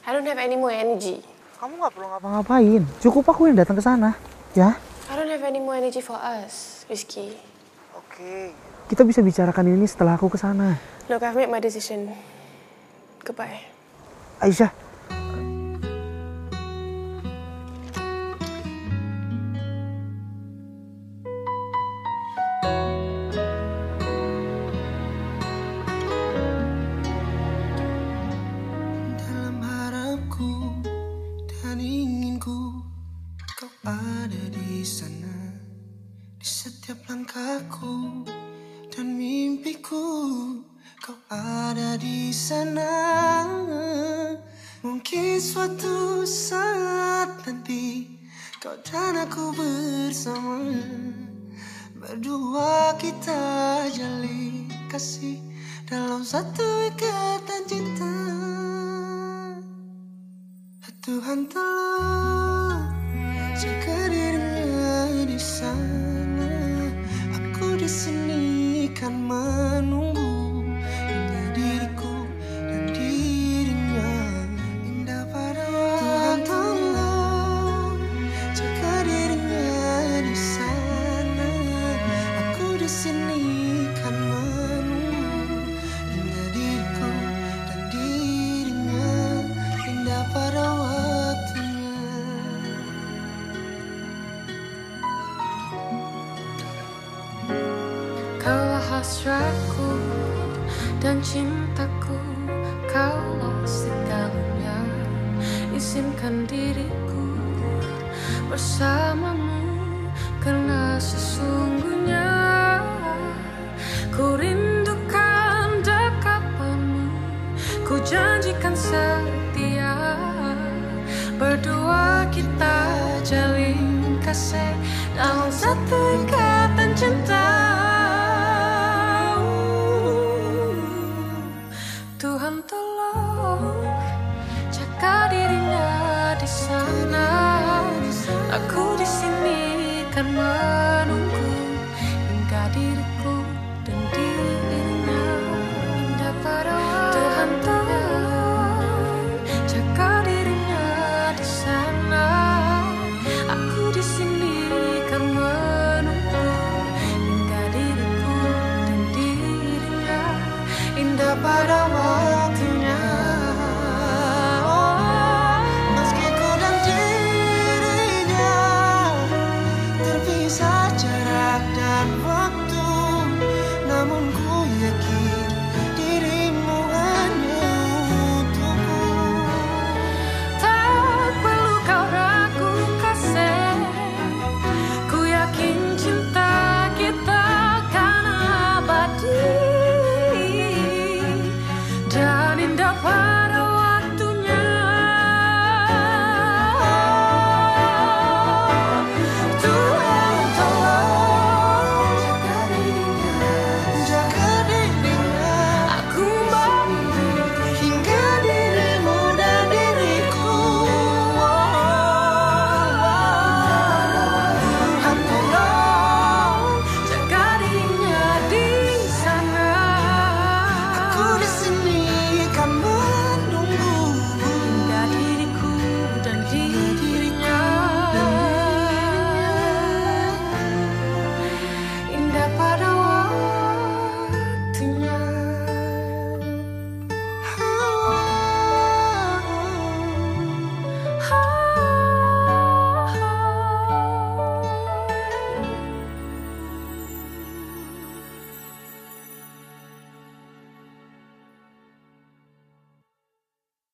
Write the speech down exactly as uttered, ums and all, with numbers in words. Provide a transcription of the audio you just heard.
I don't have any more energy. Kamu nggak perlu ngapa-ngapain. Cukup aku yang datang ke sana, ya? I don't have any more energy for us, Rizky. Oke. Kita bisa bicarakan ini setelah aku ke sana. Look, I've made my decision. Goodbye. Aisyah. Ada di sana, di setiap langkahku dan mimpiku. Kau ada di sana. Mungkin suatu saat nanti kau dan aku bersama. Berdua kita jalin kasih dalam satu ikatan cinta. Tuhan tolong jaga dirinya di sana. Aku di sini kan menunggu hingga diriku dan dirinya indah pada waktu. Tuhan tolong jaga dirinya di sana. Aku di sini kan menunggu hingga diriku dan dirinya indah pada waktu. Kaulah hasratku dan cintaku, kaulah segalanya. Izinkan diriku bersamamu, karena sesungguhnya ku rindukan dekapanmu. Ku janjikan setia, berdua kita jalin kasih dalam satu ikatan cinta. Tuhan tolong jaga dirinya di sana. Aku di sini kan menunggu hingga diriku dan dirinya indah pada waktu. Tuhan tolong jaga dirinya di sana. Aku di sini kan menunggu hingga diriku dan dirinya indah pada waktunya. Meski ku dan dirinya terpisah jarak dan waktu, namun ku yakin dirimu hanya untukku. Tak perlu kau ragu kasih, ku yakin cinta kita kan abadi dan indah.